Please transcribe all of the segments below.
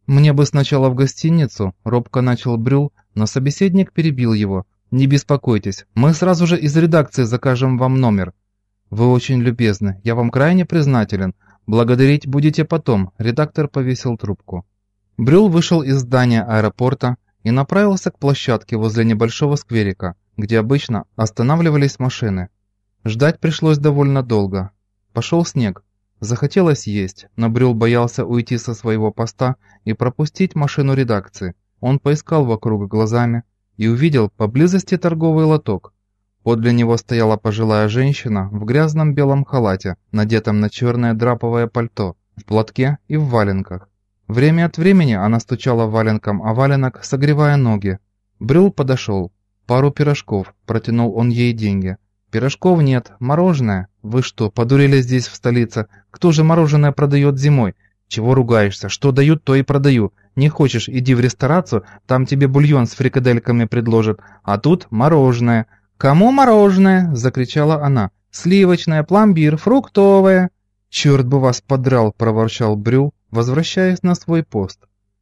«Мне бы сначала в гостиницу», — робко начал Брюл, но собеседник перебил его. «Не беспокойтесь, мы сразу же из редакции закажем вам номер». «Вы очень любезны, я вам крайне признателен. Благодарить будете потом», — редактор повесил трубку. Брюл вышел из здания аэропорта и направился к площадке возле небольшого скверика, где обычно останавливались машины. Ждать пришлось довольно долго. Пошел снег. Захотелось есть, но Брюл боялся уйти со своего поста и пропустить машину редакции. Он поискал вокруг глазами и увидел поблизости торговый лоток. Подле него стояла пожилая женщина в грязном белом халате, надетом на черное драповое пальто, в платке и в валенках. Время от времени она стучала валенком о валенок, согревая ноги. Брюл подошел. «Пару пирожков», протянул он ей деньги. «Пирожков нет, мороженое. Вы что, подурели здесь в столице? Кто же мороженое продает зимой? Чего ругаешься? Что дают, то и продаю. Не хочешь, иди в ресторацию, там тебе бульон с фрикадельками предложат. А тут мороженое». «Кому мороженое?» – закричала она. «Сливочное, пломбир, фруктовое». «Черт бы вас подрал!» – проворчал Брюл, возвращаясь на свой пост.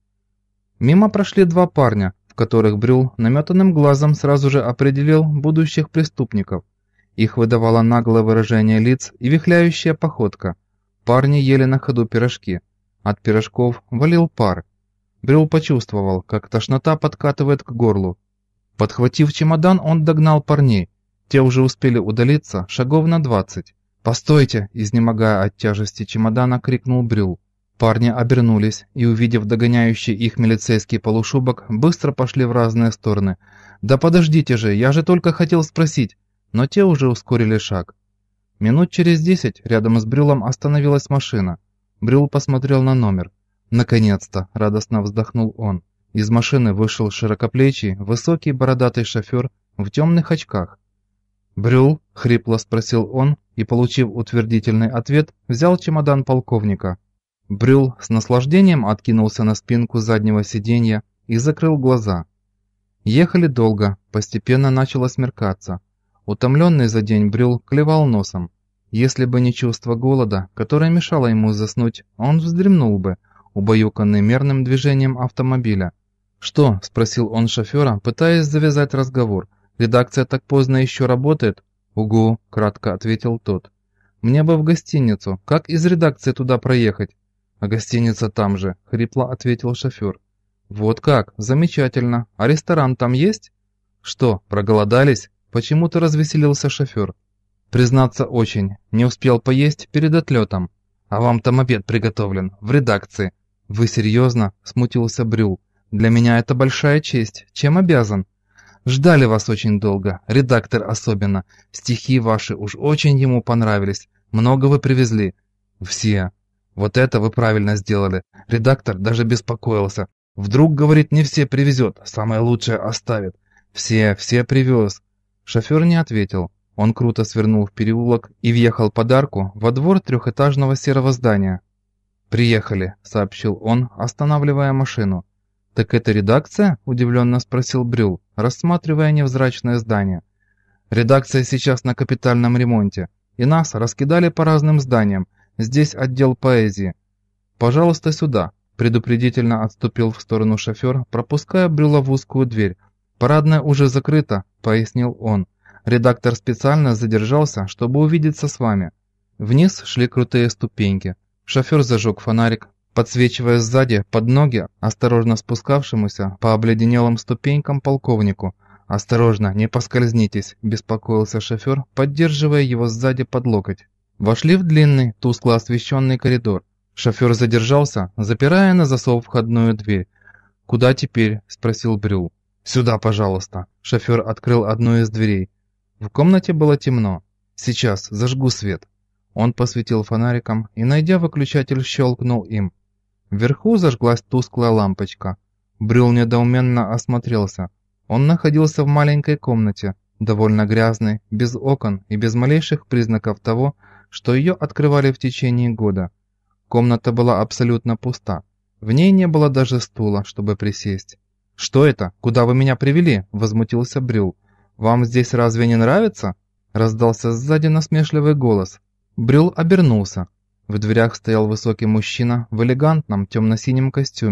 Мимо прошли два парня, в которых Брюл наметанным глазом сразу же определил будущих преступников. Их выдавало наглое выражение лиц и вихляющая походка. Парни ели на ходу пирожки. От пирожков валил пар. Брюл почувствовал, как тошнота подкатывает к горлу. Подхватив чемодан, он догнал парней. Те уже успели удалиться шагов на 20. «Постойте!» – изнемогая от тяжести чемодана, крикнул Брюл. Парни обернулись и, увидев догоняющий их милицейский полушубок, быстро пошли в разные стороны. «Да подождите же, я же только хотел спросить!» Но те уже ускорили шаг. Минут через 10 рядом с Брюлом остановилась машина. Брюл посмотрел на номер. «Наконец-то!» – радостно вздохнул он. Из машины вышел широкоплечий, высокий бородатый шофер в темных очках. «Брюл?» – хрипло спросил он и, получив утвердительный ответ, взял чемодан полковника. Брюл с наслаждением откинулся на спинку заднего сиденья и закрыл глаза. Ехали долго, постепенно начало смеркаться. Утомленный за день Брюл клевал носом. Если бы не чувство голода, которое мешало ему заснуть, он вздремнул бы, убаюканный мерным движением автомобиля. «Что?» – спросил он шофера, пытаясь завязать разговор. «Редакция так поздно еще работает?» «Угу», – кратко ответил тот. «Мне бы в гостиницу. Как из редакции туда проехать?» «А гостиница там же», – хрипло ответил шофер. «Вот как? Замечательно. А ресторан там есть?» «Что, проголодались?» – почему-то развеселился шофер. «Признаться, очень. Не успел поесть перед отлетом. А вам там обед приготовлен, в редакции». «Вы серьезно?» – смутился Брюл. «Для меня это большая честь. Чем обязан?» «Ждали вас очень долго, редактор особенно. Стихи ваши уж очень ему понравились. Много вы привезли». «Все. Вот это вы правильно сделали. Редактор даже беспокоился. Вдруг, говорит, не все привезет, самое лучшее оставит. Все привез». Шофер не ответил. Он круто свернул в переулок и въехал под арку во двор трехэтажного серого здания. «Приехали», — сообщил он, останавливая машину. «Так это редакция?» – удивленно спросил Брюл, рассматривая невзрачное здание. «Редакция сейчас на капитальном ремонте, и нас раскидали по разным зданиям. Здесь отдел поэзии. Пожалуйста, сюда», – предупредительно отступил в сторону шофер, пропуская Брюла в узкую дверь. «Парадная уже закрыта», – пояснил он. «Редактор специально задержался, чтобы увидеться с вами». Вниз шли крутые ступеньки. Шофер зажег фонарик, подсвечивая сзади под ноги осторожно спускавшемуся по обледенелым ступенькам полковнику. «Осторожно, не поскользнитесь», – беспокоился шофер, поддерживая его сзади под локоть. Вошли в длинный, тускло освещенный коридор. Шофер задержался, запирая на засов входную дверь. «Куда теперь?» – спросил Брюл. «Сюда, пожалуйста». Шофер открыл одну из дверей. В комнате было темно. «Сейчас зажгу свет». Он посветил фонариком и, найдя выключатель, щелкнул им. Вверху зажглась тусклая лампочка. Брюл недоуменно осмотрелся. Он находился в маленькой комнате, довольно грязной, без окон и без малейших признаков того, что ее открывали в течение года. Комната была абсолютно пуста. В ней не было даже стула, чтобы присесть. «Что это? Куда вы меня привели?» – возмутился Брюл. «Вам здесь разве не нравится?» – раздался сзади насмешливый голос. Брюл обернулся. В дверях стоял высокий мужчина в элегантном темно-синем костюме.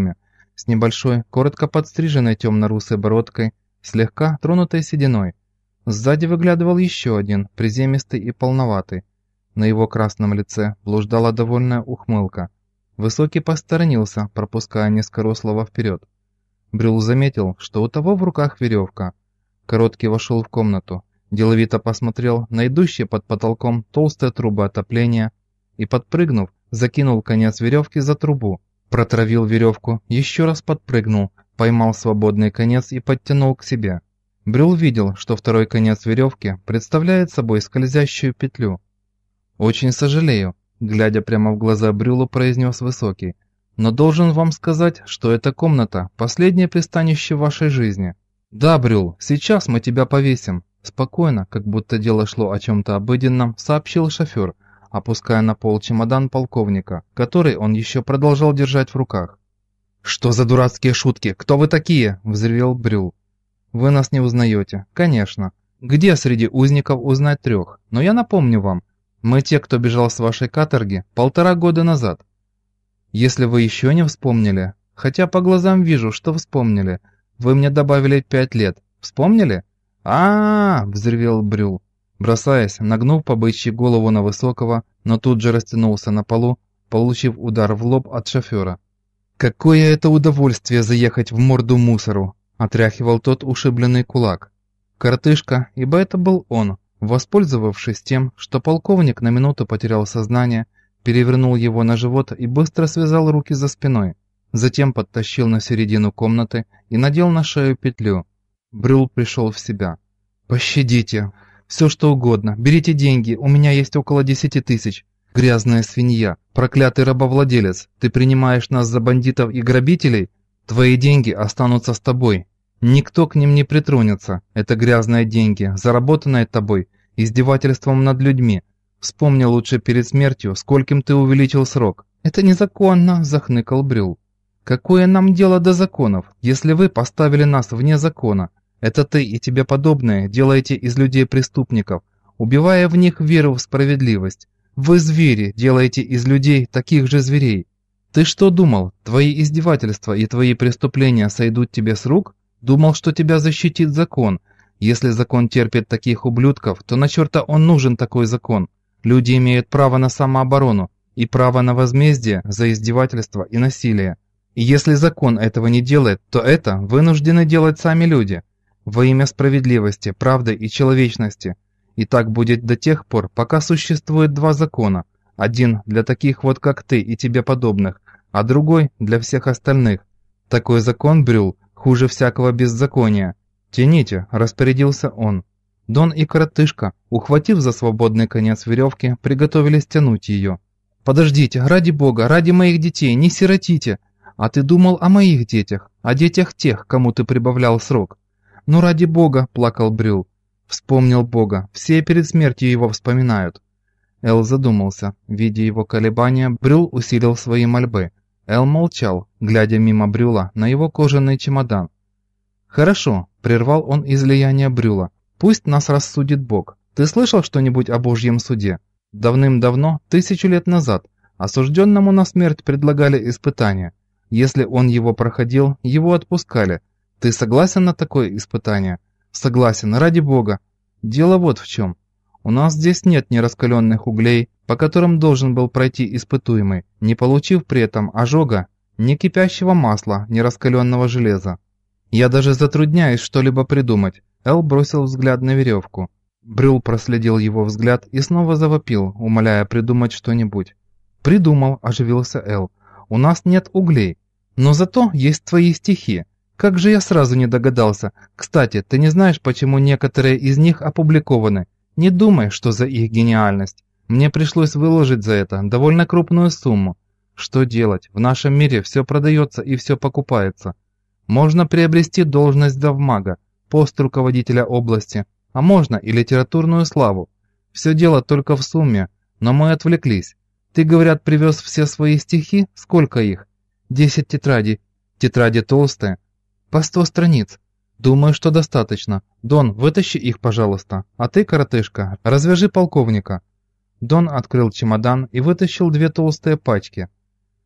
с небольшой, коротко подстриженной темно-русой бородкой, слегка тронутой сединой. Сзади выглядывал еще один, приземистый и полноватый. На его красном лице блуждала довольная ухмылка. Высокий посторонился, пропуская низкорослого вперед. Брюл заметил, что у того в руках веревка. Короткий вошел в комнату, деловито посмотрел на идущие под потолком толстые трубы отопления и, подпрыгнув, закинул конец веревки за трубу, протравил веревку, еще раз подпрыгнул, поймал свободный конец и подтянул к себе. Брюл видел, что второй конец веревки представляет собой скользящую петлю. «Очень сожалею», — глядя прямо в глаза Брюлу, произнес Высокий, «но должен вам сказать, что эта комната — последнее пристанище в вашей жизни. Да, Брюл, сейчас мы тебя повесим», — спокойно, как будто дело шло о чем-то обыденном, сообщил шофер, опуская на пол чемодан полковника, который он еще продолжал держать в руках. «Что за дурацкие шутки? Кто вы такие?» — взревел Брюл. «Вы нас не узнаете, конечно. Где среди узников узнать 3? Но я напомню вам, мы те, кто бежал с вашей каторги 1,5 года назад. Если вы еще не вспомнили, хотя по глазам вижу, что вспомнили, вы мне добавили 5 лет. Вспомнили?» взревел Брюл, бросаясь, нагнув по бычьи голову на Высокого, но тут же растянулся на полу, получив удар в лоб от шофера. «Какое это удовольствие заехать в морду мусору!» — отряхивал тот ушибленный кулак. Коротышка, ибо это был он, воспользовавшись тем, что полковник на минуту потерял сознание, перевернул его на живот и быстро связал руки за спиной. Затем подтащил на середину комнаты и надел на шею петлю. Брюл пришел в себя. «Пощадите! Все что угодно! Берите деньги, у меня есть около 10 тысяч! Грязная свинья! Проклятый рабовладелец! Ты принимаешь нас за бандитов и грабителей? Твои деньги останутся с тобой! Никто к ним не притронется! Это грязные деньги, заработанные тобой, издевательством над людьми! Вспомни лучше перед смертью, скольким ты увеличил срок!» «Это незаконно!» – захныкал Брюл. «Какое нам дело до законов, если вы поставили нас вне закона? Это ты и тебе подобные делаете из людей преступников, убивая в них веру в справедливость. Вы звери, делаете из людей таких же зверей. Ты что думал, твои издевательства и твои преступления сойдут тебе с рук? Думал, что тебя защитит закон. Если закон терпит таких ублюдков, то на черта он нужен такой закон. Люди имеют право на самооборону и право на возмездие за издевательство и насилие. И если закон этого не делает, то это вынуждены делать сами люди. Во имя справедливости, правды и человечности. И так будет до тех пор, пока существует 2 закона. Один для таких вот как ты и тебе подобных, а другой для всех остальных. Такой закон, Брюл, хуже всякого беззакония. «Тяните», – распорядился он. Дон и коротышка, ухватив за свободный конец веревки, приготовились тянуть ее. «Подождите, ради бога, ради моих детей, не сиротите! А ты думал о моих детях, о детях тех, кому ты прибавлял срок?» «Ну ради бога», – плакал Брюл. Вспомнил Бога, все перед смертью его вспоминают. Эл задумался. Видя его колебания, Брюл усилил свои мольбы. Эл молчал, глядя мимо Брюла на его кожаный чемодан. «Хорошо», – прервал он излияние Брюла. «Пусть нас рассудит Бог. Ты слышал что-нибудь о Божьем суде? Давным-давно, 1000 лет назад, осужденному на смерть предлагали испытание. Если он его проходил, его отпускали. Ты согласен на такое испытание?» «Согласен, ради бога. Дело вот в чем. У нас здесь нет ни раскаленных углей, по которым должен был пройти испытуемый, не получив при этом ожога, ни кипящего масла, ни раскаленного железа. Я даже затрудняюсь что-либо придумать». Эл бросил взгляд на веревку. Брюл проследил его взгляд и снова завопил, умоляя придумать что-нибудь. «Придумал», – оживился Эл. «У нас нет углей, но зато есть твои стихи. Как же я сразу не догадался. Кстати, ты не знаешь, почему некоторые из них опубликованы? Не думай, что за их гениальность. Мне пришлось выложить за это довольно крупную сумму. Что делать? В нашем мире все продается и все покупается. Можно приобрести должность завмага, пост руководителя области, а можно и литературную славу. Все дело только в сумме, но мы отвлеклись. Ты, говорят, привез все свои стихи? Сколько их? 10 тетрадей. Тетради толстые. По 100 страниц. Думаю, что достаточно. Дон, вытащи их, пожалуйста. А ты, коротышка, развяжи полковника. Дон открыл чемодан и вытащил 2 толстые пачки.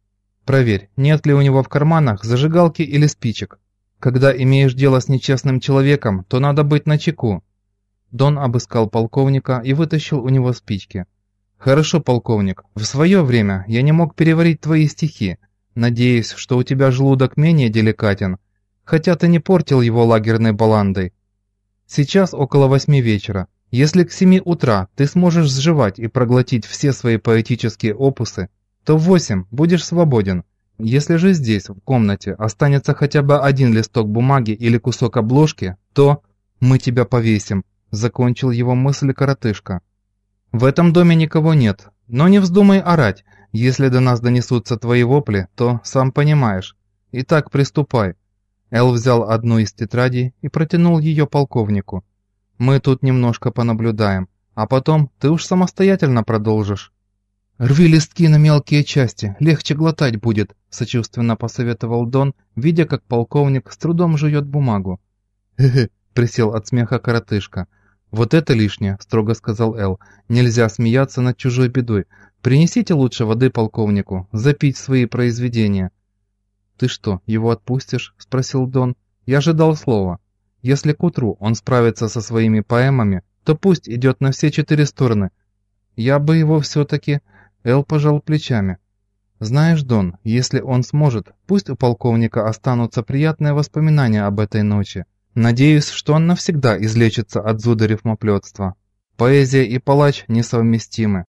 Проверь, нет ли у него в карманах зажигалки или спичек. Когда имеешь дело с нечестным человеком, то надо быть начеку». Дон обыскал полковника и вытащил у него спички. «Хорошо, полковник, в свое время я не мог переварить твои стихи. Надеюсь, что у тебя желудок менее деликатен, хотя ты не портил его лагерной баландой. Сейчас около 8 вечера. Если к 7 утра ты сможешь сживать и проглотить все свои поэтические опусы, то в 8 будешь свободен. Если же здесь, в комнате, останется хотя бы один листок бумаги или кусок обложки, то мы тебя повесим», — закончил его мысль коротышка. «В этом доме никого нет, но не вздумай орать. Если до нас донесутся твои вопли, то сам понимаешь. Итак, приступай». Эл взял одну из тетрадей и протянул ее полковнику. «Мы тут немножко понаблюдаем, а потом ты уж самостоятельно продолжишь». «Рви листки на мелкие части, легче глотать будет», — сочувственно посоветовал Дон, видя, как полковник с трудом жует бумагу. «Хе-хе», — присел от смеха коротышка. «Вот это лишнее», — строго сказал Эл. «Нельзя смеяться над чужой бедой. Принесите лучше воды полковнику, запить свои произведения». «Ты что, его отпустишь?» — спросил Дон. «Я ожидал слова. Если к утру он справится со своими поэмами, то пусть идет на все 4 стороны. Я бы его все-таки...» Эл пожал плечами. «Знаешь, Дон, если он сможет, пусть у полковника останутся приятные воспоминания об этой ночи. Надеюсь, что он навсегда излечится от зуда рифмоплетства. Поэзия и палач несовместимы.